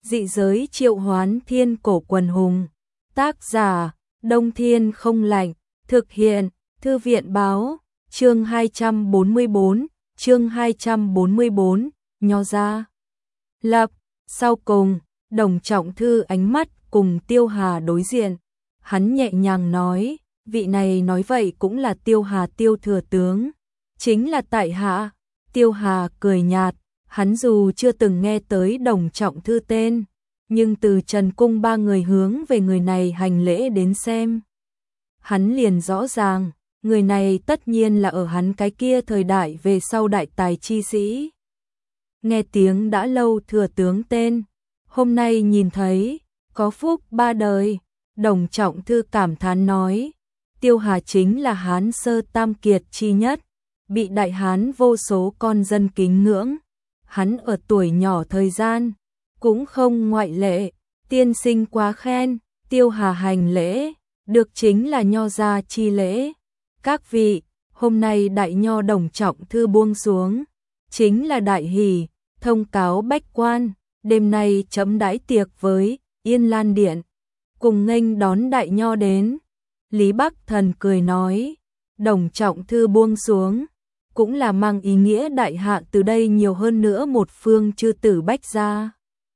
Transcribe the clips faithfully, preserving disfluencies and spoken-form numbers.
Dị giới triệu hoán thiên cổ quần hùng. Tác giả, Đông Thiên không lạnh. Thực hiện, Thư viện báo. Chương hai trăm bốn mươi bốn, chương hai trăm bốn mươi bốn, Nho gia lập. Sau cùng, Đồng Trọng Thư ánh mắt cùng Tiêu Hà đối diện. Hắn nhẹ nhàng nói, vị này nói vậy cũng là Tiêu Hà Tiêu thừa tướng. Chính là tại hạ. Tiêu Hà cười nhạt, hắn dù chưa từng nghe tới Đồng Trọng Thư tên, nhưng từ Trần Cung ba người hướng về người này hành lễ đến xem. Hắn liền rõ ràng, người này tất nhiên là ở hắn cái kia thời đại về sau đại tài chi sĩ. Nghe tiếng đã lâu thừa tướng tên, hôm nay nhìn thấy, có phúc ba đời. Đồng Trọng Thư cảm thán nói, Tiêu Hà chính là Hán sơ tam kiệt chi nhất, bị đại Hán vô số con dân kính ngưỡng. Hắn ở tuổi nhỏ thời gian, cũng không ngoại lệ, tiên sinh quá khen. Tiêu Hà hành lễ, được chính là nho gia chi lễ. Các vị, hôm nay đại nho Đồng Trọng Thư buông xuống, chính là đại hỷ, thông cáo bách quan, đêm nay chấm đãi tiệc với Yên Lan Điện, cùng nghênh đón đại nho đến. Lý Bắc Thần cười nói, Đồng Trọng Thư buông xuống, cũng là mang ý nghĩa đại hạ từ đây nhiều hơn nữa một phương chư tử bách gia.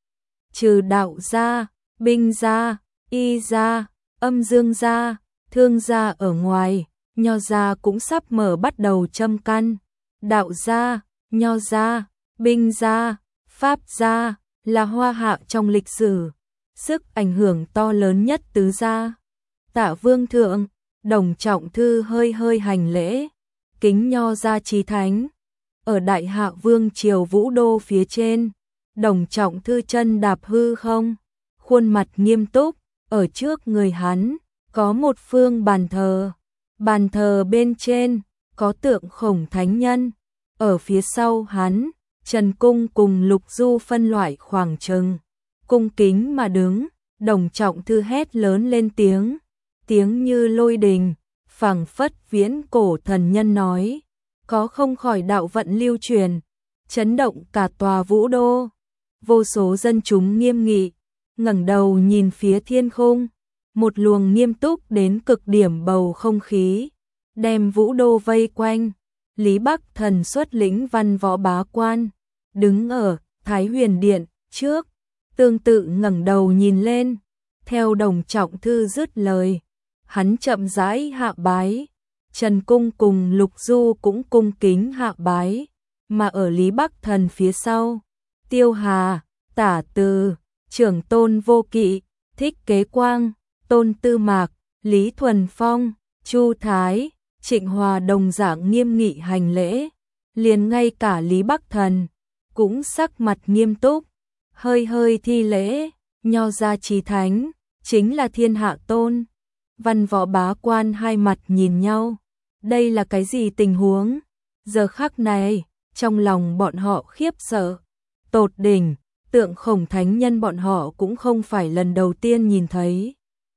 Trừ đạo gia, binh gia, y gia, âm dương gia, thương gia ở ngoài, nho gia cũng sắp mở bắt đầu châm căn. Đạo gia, nho gia, binh gia, pháp gia là hoa hạ trong lịch sử, sức ảnh hưởng to lớn nhất tứ gia. Tạ Vương thượng. Đồng Trọng Thư hơi hơi hành lễ, kính nho gia chí thánh. Ở đại hạ vương triều Vũ Đô phía trên, Đồng Trọng Thư chân đạp hư không, khuôn mặt nghiêm túc, ở trước người hắn có một phương bàn thờ, bàn thờ bên trên có tượng Khổng Thánh Nhân, ở phía sau hắn, Trần Cung cùng Lục Du phân loại khoảng chừng, cung kính mà đứng. Đồng Trọng Thư hét lớn lên tiếng, tiếng như lôi đình, phảng phất viễn cổ thần nhân nói, có không khỏi đạo vận lưu truyền, chấn động cả tòa Vũ Đô. Vô số dân chúng nghiêm nghị, ngẩng đầu nhìn phía thiên khung, một luồng nghiêm túc đến cực điểm bầu không khí đem Vũ Đô vây quanh. Lý Bắc Thần xuất lĩnh văn võ bá quan, đứng ở Thái Huyền Điện trước, tương tự ngẩng đầu nhìn lên. Theo Đồng Trọng Thư dứt lời, hắn chậm rãi hạ bái, Trần Cung cùng Lục Du cũng cung kính hạ bái, mà ở Lý Bắc Thần phía sau, Tiêu Hà, Tả Từ, Trưởng Tôn Vô Kỵ, Thích Kế Quang, Tôn Tư Mạc, Lý Thuần Phong, Chu Thái, Trịnh Hòa đồng dạng nghiêm nghị hành lễ, liền ngay cả Lý Bắc Thần cũng sắc mặt nghiêm túc, hơi hơi thi lễ. Nho gia chí thánh, chính là thiên hạ tôn. Văn võ bá quan hai mặt nhìn nhau, đây là cái gì tình huống? Giờ khắc này, trong lòng bọn họ khiếp sợ tột đỉnh, tượng Khổng Thánh Nhân bọn họ cũng không phải lần đầu tiên nhìn thấy.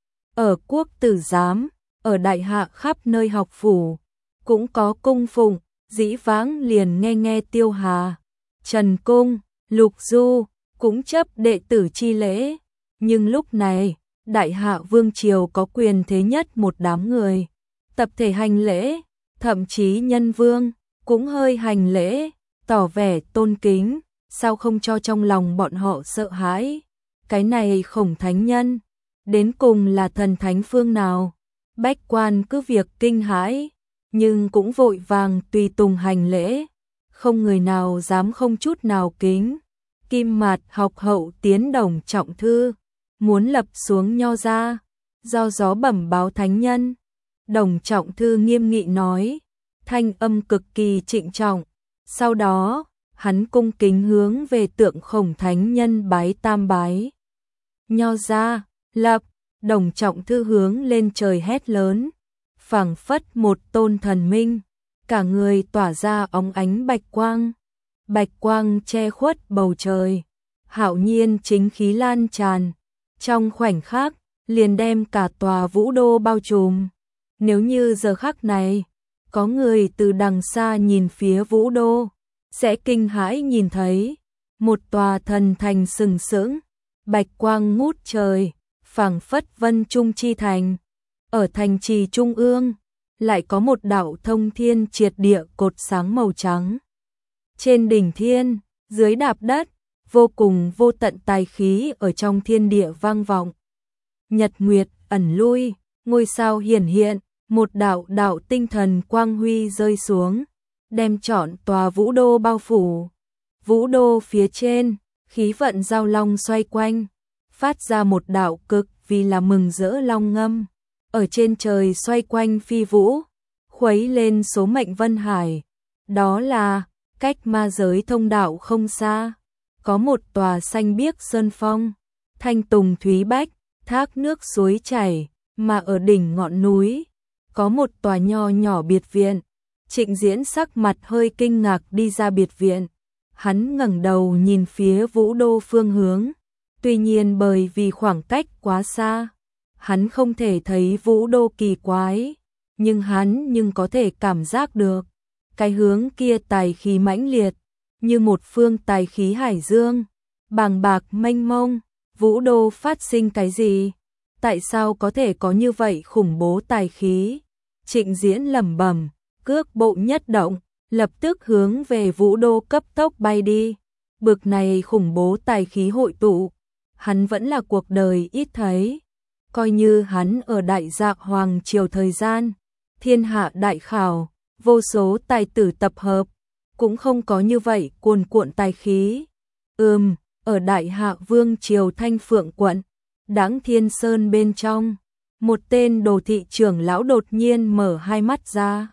Ở quốc tử giám, ở đại hạ khắp nơi học phủ, cũng có cung phụng, dĩ vãng liền nghe nghe Tiêu Hà, Trần Cung, Lục Du, cũng chấp đệ tử chi lễ. Nhưng lúc này, đại hạ vương triều có quyền thế nhất một đám người, tập thể hành lễ, thậm chí nhân vương, cũng hơi hành lễ, tỏ vẻ tôn kính, sao không cho trong lòng bọn họ sợ hãi? Cái này Khổng Thánh Nhân, đến cùng là thần thánh phương nào? Bách quan cứ việc kinh hãi, nhưng cũng vội vàng tùy tùng hành lễ, không người nào dám không chút nào kính. Kim Mạt học hậu tiến Đồng Trọng Thư, muốn lập xuống nho gia, do gió bẩm báo thánh nhân. Đồng Trọng Thư nghiêm nghị nói, thanh âm cực kỳ trịnh trọng. Sau đó, hắn cung kính hướng về tượng Khổng Thánh Nhân bái tam bái. Nho gia lập. Đồng Trọng Thư hướng lên trời hét lớn, phảng phất một tôn thần minh, cả người tỏa ra óng ánh bạch quang. Bạch quang che khuất bầu trời, hạo nhiên chính khí lan tràn, trong khoảnh khắc liền đem cả tòa Vũ Đô bao trùm. Nếu như giờ khắc này có người từ đằng xa nhìn phía Vũ Đô, sẽ kinh hãi nhìn thấy một tòa thần thành sừng sững, bạch quang ngút trời, phảng phất vân trung chi thành. Ở thành trì trung ương, lại có một đạo thông thiên triệt địa cột sáng màu trắng. Trên đỉnh thiên, dưới đạp đất, vô cùng vô tận tài khí ở trong thiên địa vang vọng. Nhật nguyệt ẩn lui, ngôi sao hiển hiện, một đạo đạo tinh thần quang huy rơi xuống, đem trọn tòa vũ đô bao phủ. Vũ đô phía trên, khí vận giao long xoay quanh, phát ra một đạo cực vì là mừng rỡ long ngâm. Ở trên trời xoay quanh phi vũ, khuấy lên số mệnh vân hải. Đó là, cách ma giới thông đạo không xa, có một tòa xanh biếc sơn phong, thanh tùng thúy bách, thác nước suối chảy, mà ở đỉnh ngọn núi, có một tòa nho nhỏ biệt viện. Trịnh Diễn sắc mặt hơi kinh ngạc đi ra biệt viện, hắn ngẩng đầu nhìn phía vũ đô phương hướng, tuy nhiên bởi vì khoảng cách quá xa, hắn không thể thấy vũ đô kỳ quái, nhưng hắn nhưng có thể cảm giác được, cái hướng kia tài khí mãnh liệt, như một phương tài khí hải dương, bàng bạc mênh mông. Vũ đô phát sinh cái gì? Tại sao có thể có như vậy khủng bố tài khí? Trịnh Diễn lẩm bẩm, cước bộ nhất động, lập tức hướng về vũ đô cấp tốc bay đi. Bực này khủng bố tài khí hội tụ, hắn vẫn là cuộc đời ít thấy. Coi như hắn ở đại dạ hoàng triều thời gian, thiên hạ đại khảo, vô số tài tử tập hợp, cũng không có như vậy cuồn cuộn tài khí. Ừm, ở đại hạ vương triều Thanh Phượng quận, Đãng Thiên Sơn bên trong, một tên đồ thị trưởng lão đột nhiên mở hai mắt ra.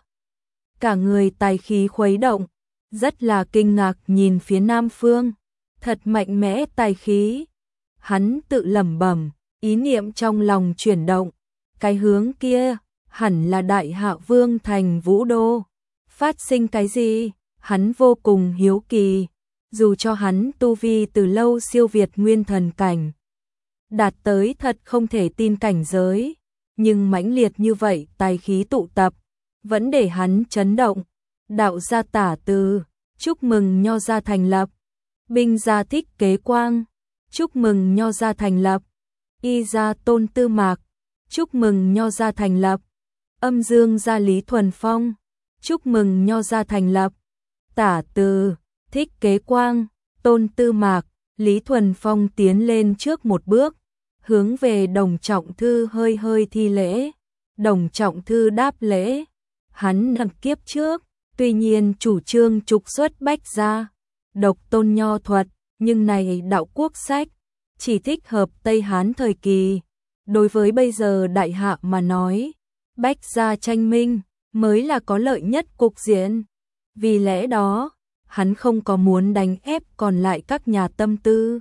Cả người tài khí khuấy động, rất là kinh ngạc nhìn phía nam phương, thật mạnh mẽ tài khí. Hắn tự lẩm bẩm, ý niệm trong lòng chuyển động, cái hướng kia hẳn là đại hạ vương thành vũ đô. Phát sinh cái gì? Hắn vô cùng hiếu kỳ, dù cho hắn tu vi từ lâu siêu việt nguyên thần cảnh, đạt tới thật không thể tin cảnh giới, nhưng mãnh liệt như vậy tài khí tụ tập, vẫn để hắn chấn động. Đạo gia Tả Từ, chúc mừng nho gia thành lập. Binh gia Thích Kế Quang, chúc mừng nho gia thành lập. Y gia Tôn Tư Mạc, chúc mừng nho gia thành lập. Âm Dương gia Lý Thuần Phong, chúc mừng nho gia thành lập. Tả Từ, Thích Kế Quang, Tôn Tư Mạc, Lý Thuần Phong tiến lên trước một bước, hướng về Đồng Trọng Thư hơi hơi thi lễ. Đồng Trọng Thư đáp lễ, hắn nặng kiếp trước, tuy nhiên chủ trương trục xuất Bách gia, độc tôn nho thuật, nhưng này đạo quốc sách, chỉ thích hợp Tây Hán thời kỳ. Đối với bây giờ đại hạ mà nói, Bách gia tranh minh mới là có lợi nhất cục diện. Vì lẽ đó, hắn không có muốn đánh ép còn lại các nhà tâm tư.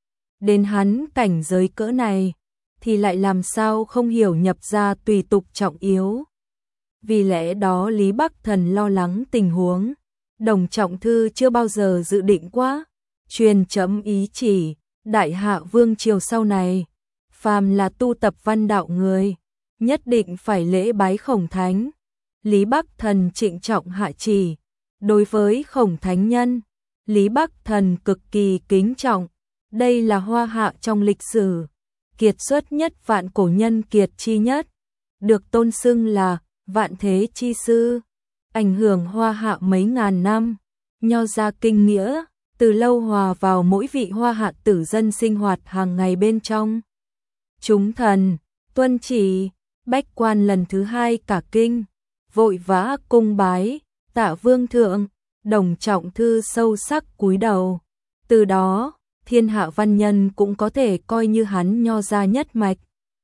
Đến hắn cảnh giới cỡ này, thì lại làm sao không hiểu nhập gia tùy tục trọng yếu. Vì lẽ đó Lý Bắc Thần lo lắng tình huống. Đồng Trọng Thư chưa bao giờ dự định quá, truyền chấm ý chỉ, đại hạ vương triều sau này, phàm là tu tập văn đạo người, nhất định phải lễ bái Khổng Thánh. Lý Bắc Thần trịnh trọng hạ chỉ, đối với Khổng Thánh nhân, Lý Bắc Thần cực kỳ kính trọng. Đây là Hoa Hạ trong lịch sử kiệt xuất nhất vạn cổ nhân kiệt chi nhất, được tôn xưng là vạn thế chi sư, ảnh hưởng Hoa Hạ mấy ngàn năm. Nho gia kinh nghĩa từ lâu hòa vào mỗi vị Hoa Hạ tử dân sinh hoạt hàng ngày bên trong. Chúng thần tuân chỉ, bách quan lần thứ hai cả kinh, vội vã cung bái. Tạ vương thượng. Đồng Trọng Thư sâu sắc cúi đầu. Từ đó, thiên hạ văn nhân cũng có thể coi như hắn nho gia nhất mạch.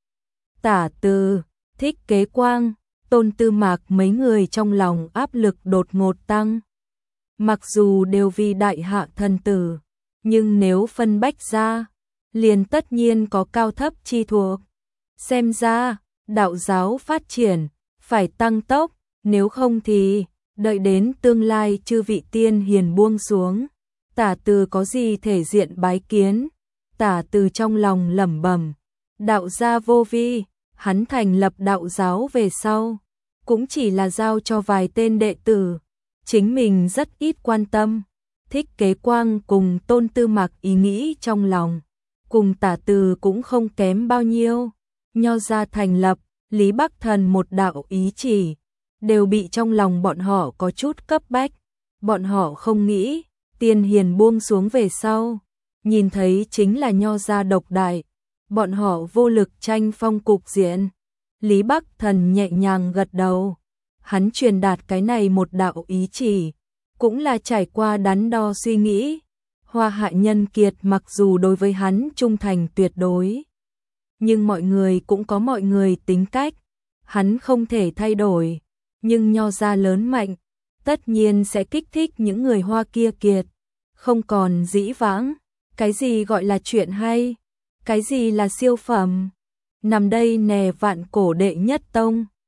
Tả Từ, Thích Kế Quang, Tôn Tư Mạc mấy người trong lòng áp lực đột ngột tăng. Mặc dù đều vì đại hạ thần tử, nhưng nếu phân bách ra, liền tất nhiên có cao thấp chi thuộc. Xem ra, đạo giáo phát triển, phải tăng tốc, nếu không thì, đợi đến tương lai chư vị tiên hiền buông xuống. Tả Từ có gì thể diện bái kiến? Tả Từ trong lòng lẩm bẩm, đạo gia vô vi, hắn thành lập đạo giáo về sau, cũng chỉ là giao cho vài tên đệ tử, chính mình rất ít quan tâm. Thích Kế Quang cùng Tôn Tư Mạc ý nghĩ trong lòng, cùng Tả Từ cũng không kém bao nhiêu. Nho gia thành lập, Lý Bắc Thần một đạo ý chỉ, đều bị trong lòng bọn họ có chút cấp bách. Bọn họ không nghĩ, Tiên Hiền buông xuống về sau, nhìn thấy chính là nho gia độc đại, bọn họ vô lực tranh phong cục diện. Lý Bắc Thần nhẹ nhàng gật đầu, hắn truyền đạt cái này một đạo ý chỉ, cũng là trải qua đắn đo suy nghĩ. Hoa Hạ Nhân Kiệt mặc dù đối với hắn trung thành tuyệt đối, nhưng mọi người cũng có mọi người tính cách, hắn không thể thay đổi, nhưng nho gia lớn mạnh, tất nhiên sẽ kích thích những người Hoa kia kiệt, không còn dĩ vãng, cái gì gọi là chuyện hay, cái gì là siêu phẩm, nằm đây nè vạn cổ đệ nhất tông.